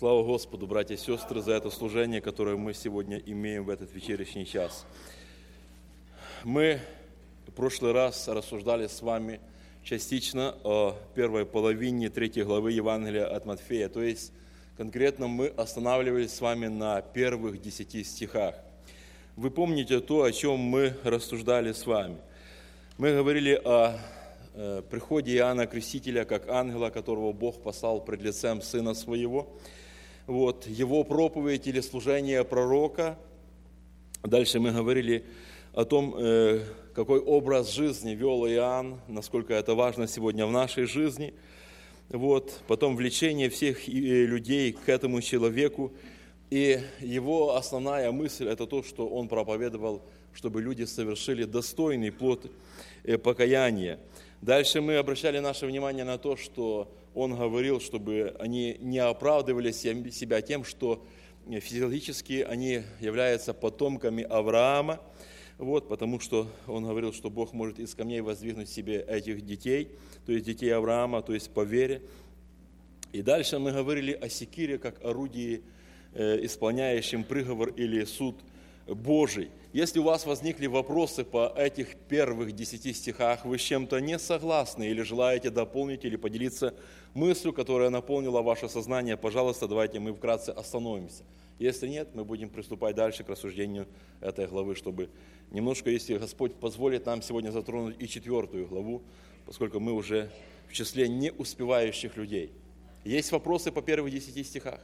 Слава Господу, братья и сестры, за это служение, которое мы сегодня имеем в этот вечерний час. Мы в прошлый раз рассуждали с вами частично о первой половине 3 главы Евангелия от Матфея, то есть конкретно мы останавливались с вами на первых 10 стихах. Вы помните то, о чем мы рассуждали с вами. Мы говорили о приходе Иоанна Крестителя как ангела, которого Бог послал пред лицем Сына Своего. Его проповедь или служение пророка. Дальше мы говорили о том, какой образ жизни вел Иоанн, насколько это важно сегодня в нашей жизни. Потом влечение всех людей к этому человеку. И его основная мысль – это то, что он проповедовал, чтобы люди совершили достойный плод покаяния. Дальше мы обращали наше внимание на то, что он говорил, чтобы они не оправдывали себя тем, что физиологически они являются потомками Авраама, потому что он говорил, что Бог может из камней воздвигнуть себе этих детей, то есть детей Авраама, то есть по вере. И дальше мы говорили о секире как орудии, исполняющем приговор или суд Божий. Если у вас возникли вопросы по этих первых 10 стихах, вы с чем-то не согласны или желаете дополнить или поделиться мыслью, которая наполнила ваше сознание, пожалуйста, давайте мы вкратце остановимся. Если нет, мы будем приступать дальше к рассуждению этой главы, чтобы немножко, если Господь позволит, нам сегодня затронуть и 4 главу, поскольку мы уже в числе не успевающих людей. Есть вопросы по первых 10 стихах?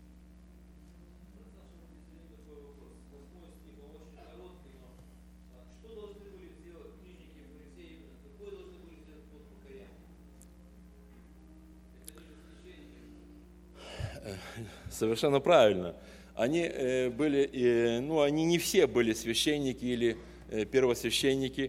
Совершенно правильно. Они не все были священники или первосвященники.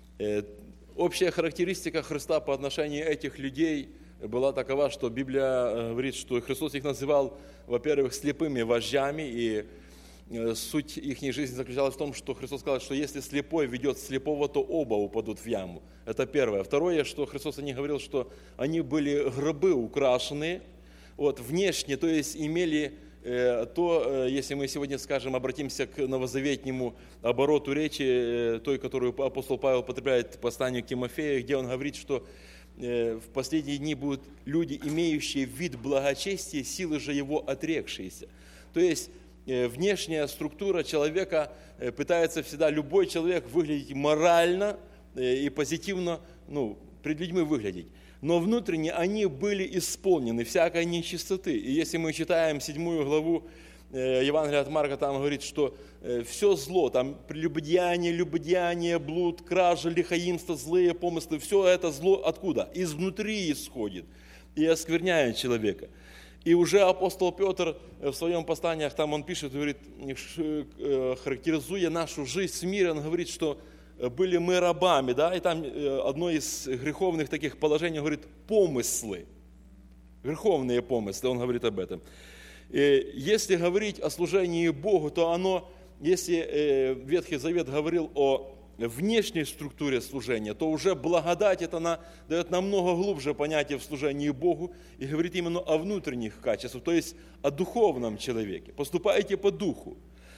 Общая характеристика Христа по отношению этих людей была такова, что Библия говорит, что Христос их называл, во-первых, слепыми вождями, и суть их жизни заключалась в том, что Христос сказал, что если слепой ведет слепого, то оба упадут в яму. Это первое. Второе, что Христос о них говорил, что они были гробы украшенные, внешне, то есть имели если мы сегодня, обратимся к новозаветнему обороту речи, той, которую апостол Павел употребляет по посланию к Тимофею, где он говорит, что в последние дни будут люди, имеющие вид благочестия, силы же его отрекшиеся. То есть внешняя структура человека пытается всегда, любой человек, выглядеть морально и позитивно, пред людьми выглядеть. Но внутренне они были исполнены всякой нечистоты. И если мы читаем 7 главу Евангелия от Марка, там говорит, что все зло, там прелюбодеяние, блуд, кража, лихаимство, злые помыслы, все это зло откуда? Изнутри исходит и оскверняет человека. И уже апостол Петр в своем посланиях, там он пишет, говорит, характеризуя нашу жизнь в мире, он говорит, что были мы рабами, и там одно из греховных таких положений говорит помыслы, греховные помыслы, он говорит об этом. И если говорить о служении Богу, то оно, если Ветхий Завет говорил о внешней структуре служения, то уже благодать это дает намного глубже понятие в служении Богу и говорит именно о внутренних качествах, то есть о духовном человеке. Поступайте по духу.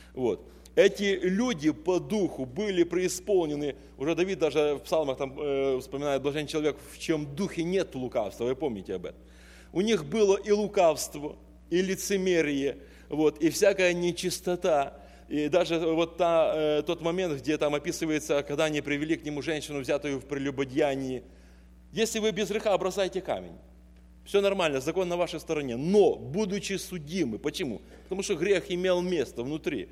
Эти люди по духу были преисполнены, уже Давид даже в псалмах там вспоминает, блажен человек, в чьем духе нет лукавства, вы помните об этом. У них было и лукавство, и лицемерие, и всякая нечистота. И даже тот момент, где там описывается, когда они привели к нему женщину, взятую в прелюбодеянии. Если вы без греха, бросайте камень. Все нормально, закон на вашей стороне. Но, будучи судимы, почему? Потому что грех имел место внутри.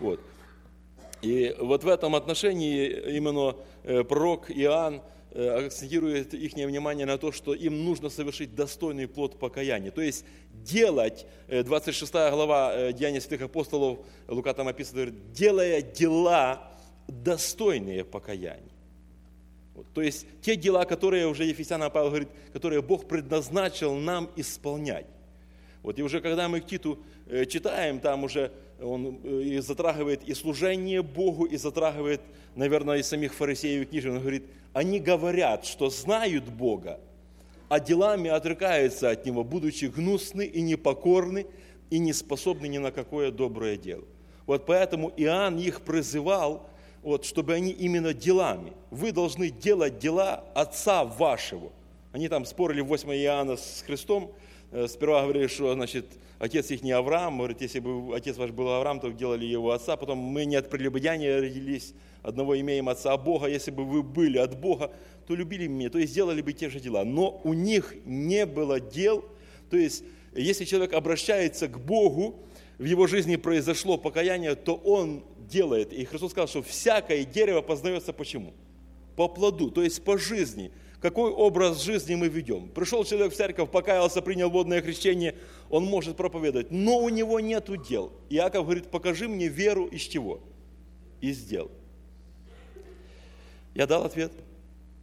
И в этом отношении именно пророк Иоанн акцентирует их внимание на то, что им нужно совершить достойный плод покаяния. То есть делать, 26 глава Деяний святых апостолов, Лука там описывает, делая дела, достойные покаяния. То есть те дела, которые уже Ефесянам Павел говорит, которые Бог предназначил нам исполнять. И уже когда мы к Титу читаем, там уже он и затрагивает и служение Богу, и затрагивает, наверное, и самих фарисеев и книжников. Он говорит, они говорят, что знают Бога, а делами отрекаются от Него, будучи гнусны и непокорны, и не способны ни на какое доброе дело. Вот поэтому Иоанн их призывал, вот, чтобы они именно делами. Вы должны делать дела Отца вашего. Они там спорили в 8 Иоанна с Христом. Сперва говорили, что, значит, отец их не Авраам. Говорит, если бы отец ваш был Авраам, то делали его отца. Потом мы не от прелюбодеяния родились, одного имеем отца, а Бога. Если бы вы были от Бога, то любили меня, то есть сделали бы те же дела. Но у них не было дел. То есть, если человек обращается к Богу, в его жизни произошло покаяние, то он делает. И Христос сказал, что всякое дерево познается почему? По плоду, то есть по жизни. Какой образ жизни мы ведем? Пришел человек в церковь, покаялся, принял водное крещение, он может проповедовать, но у него нету дел. Иаков говорит, покажи мне веру из чего? Из дел. Я дал ответ.